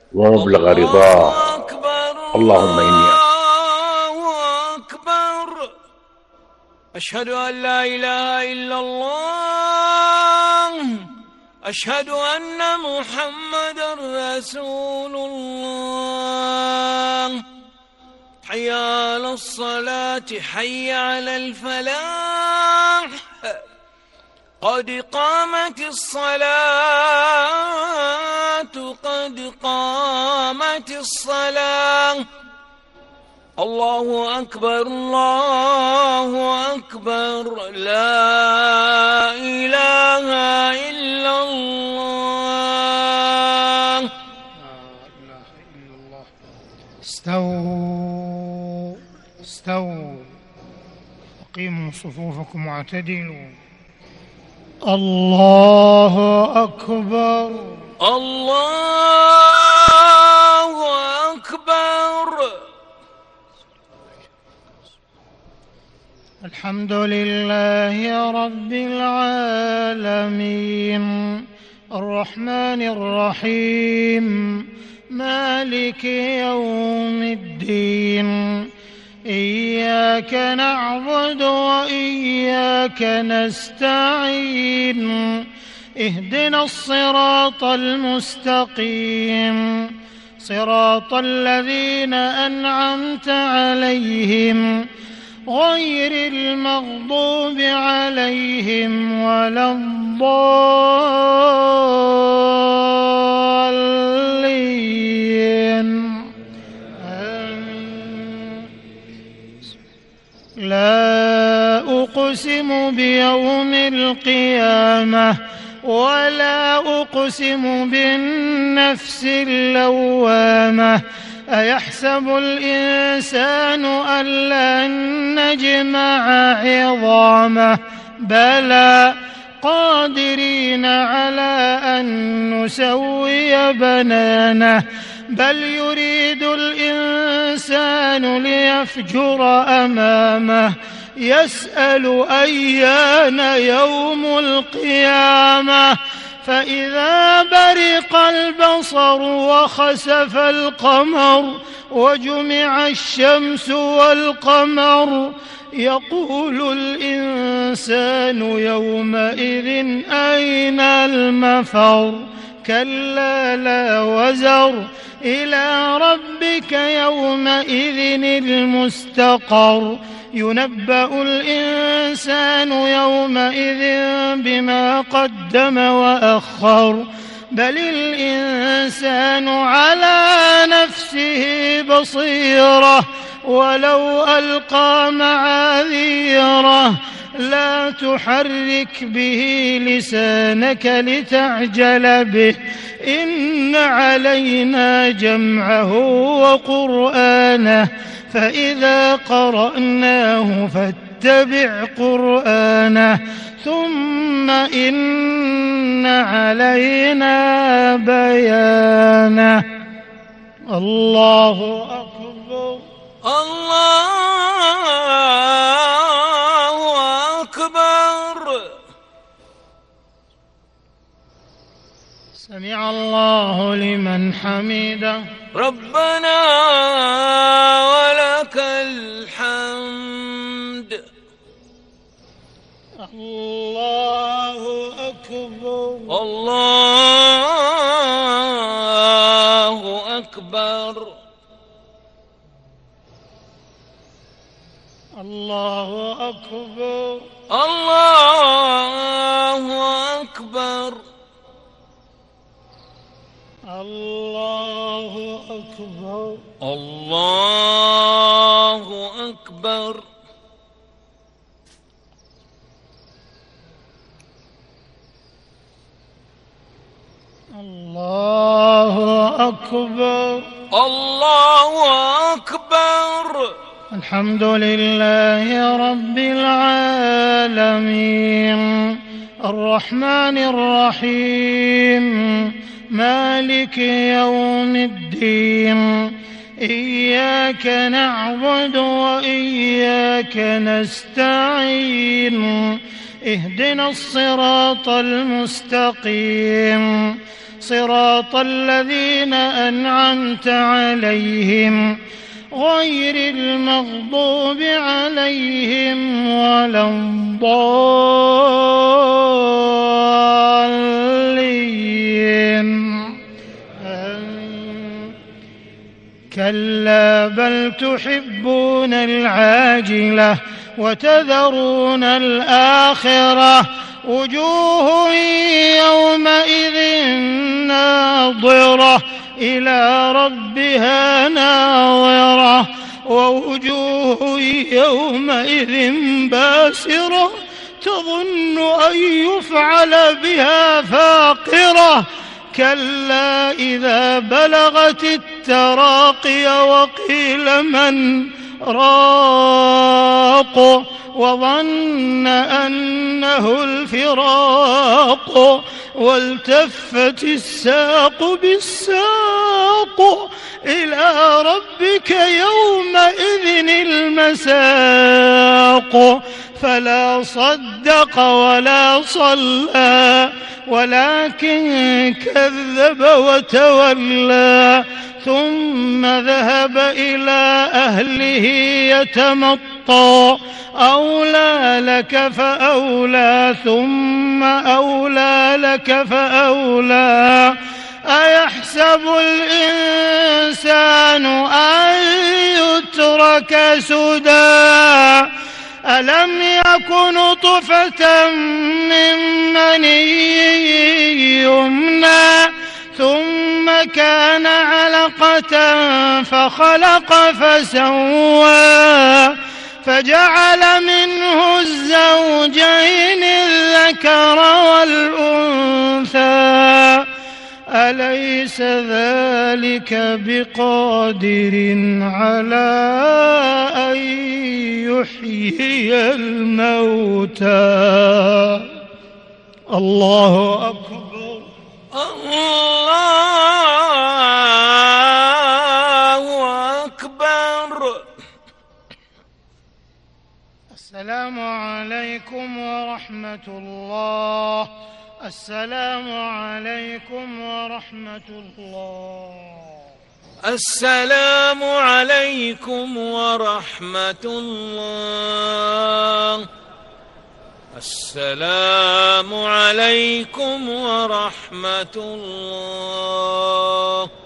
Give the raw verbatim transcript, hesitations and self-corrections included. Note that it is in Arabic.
ومبلغ رضاه. اللهم إني أكبر. أشهد أن لا إله إلا الله. أشهد أن محمدًا رسول الله. حي على الصلاة، حي على الفلاح، قد قامت الصلاة، قد قامت الصلاة. الله أكبر، الله أكبر، لا إله إلا الله. لا إله إلا الله. استووا استووا وقيموا صفوفكم واعتدلوا. الله أكبر، الله أكبر. الحمد لله رب العالمين، الرحمن الرحيم، مالك يوم الدين. إياك نعبد وإياك نستعين. اهدنا الصراط المستقيم، صراط الذين أنعمت عليهم غير المغضوب عليهم ولا الضالين. آمين. لا أقسم بيوم القيامة ولا أقسم بالنفس اللوامة. أيحسب الإنسان أن لن نجمع عظامه؟ بلى، قادرين على أن نسوي بنانه. بل يريد الإنسان ليفجر أمامه. يسأل أيان يوم القيامة. فإذا برق البصر وخسف القمر وجمع الشمس والقمر يقول الإنسان يومئذ أين المفر؟ كلا لا وزر، إلى ربك يومئذ المستقر. ينبأ الإنسان يومئذ بما قدم وأخر. بل الإنسان على نفسه بصيرة ولو ألقى معاذيره. لا تحرك به لسانك لتعجل به. إن علينا جمعه وقرآنه، فإذا قرأناه فاتبع قرآنه. ثم إن علينا بيانه. الله أكبر، الله أكبر. سمع الله لمن حمده. ربنا ولك الحمد. الله أكبر، الله أكبر. الله أكبر، الله أكبر. الله أكبر، الله أكبر. الله أكبر، الله أكبر. الحمد لله رب العالمين، الرحمن الرحيم، مالك يوم الدين. إياك نعبد وإياك نستعين. اهدنا الصراط المستقيم، صراط الذين أنعمت عليهم غير المغضوب عليهم ولا الضالين. كلا بل تحبون العاجلة وتذرون الآخرة وجوه يومئذ ناظرة إلى ربها ناظرة ووجوه يومئذ باسرة تظن أن يفعل بها فاقرة كلا إذا بلغت التراقي وقيل من راق وظن أنه الفراق والتفت الساق بالساق إلى ربك يومئذ المساق فلا صدق ولا صلى ولكن كذب وتولى ثم ذهب إلى أهله يتمطى أولى لك فأولى ثم أولى لك فأولى أيحسب الإنسان أن يترك سدى ألم يكن نطفة من مني يمنى ثم كان علقة فخلق فسوى فجعل منه الزوجين الذكر والأنثى أليس ذلك بقادر على أن يحيي الموتى الله أكبر الله أكبر. السلام عليكم ورحمة الله. السلام عليكم ورحمة الله. السلام عليكم ورحمة الله. السلام عليكم ورحمة الله.